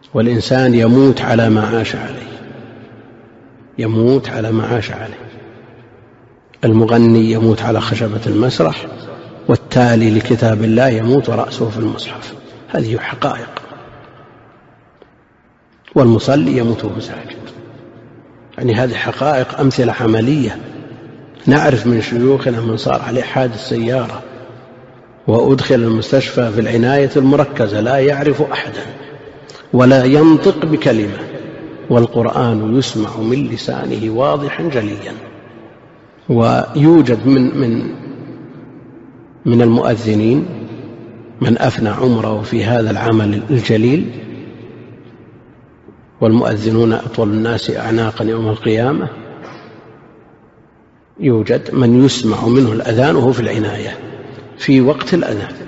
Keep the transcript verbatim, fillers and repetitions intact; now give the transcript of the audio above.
والإنسان يموت على ما عاش عليه، يموت على ما عاش عليه. المغني يموت على خشبة المسرح، والتالي لكتاب الله يموت ورأسه في المصحف. هذه حقائق. والمصلي يموت وهو ساجد. يعني هذه حقائق، أمثلة عملية. نعرف من شيوخنا من صار عليه حادث سيارة وأدخل المستشفى في العناية المركزة لا يعرف أحدا ولا ينطق بكلمة، والقرآن يسمع من لسانه واضحا جليا. ويوجد من, من, من المؤذنين من أفنى عمره في هذا العمل الجليل، والمؤذنون أطول الناس أعناقا يوم القيامة. يوجد من يسمع منه الأذان وهو في العناية في وقت الأذان،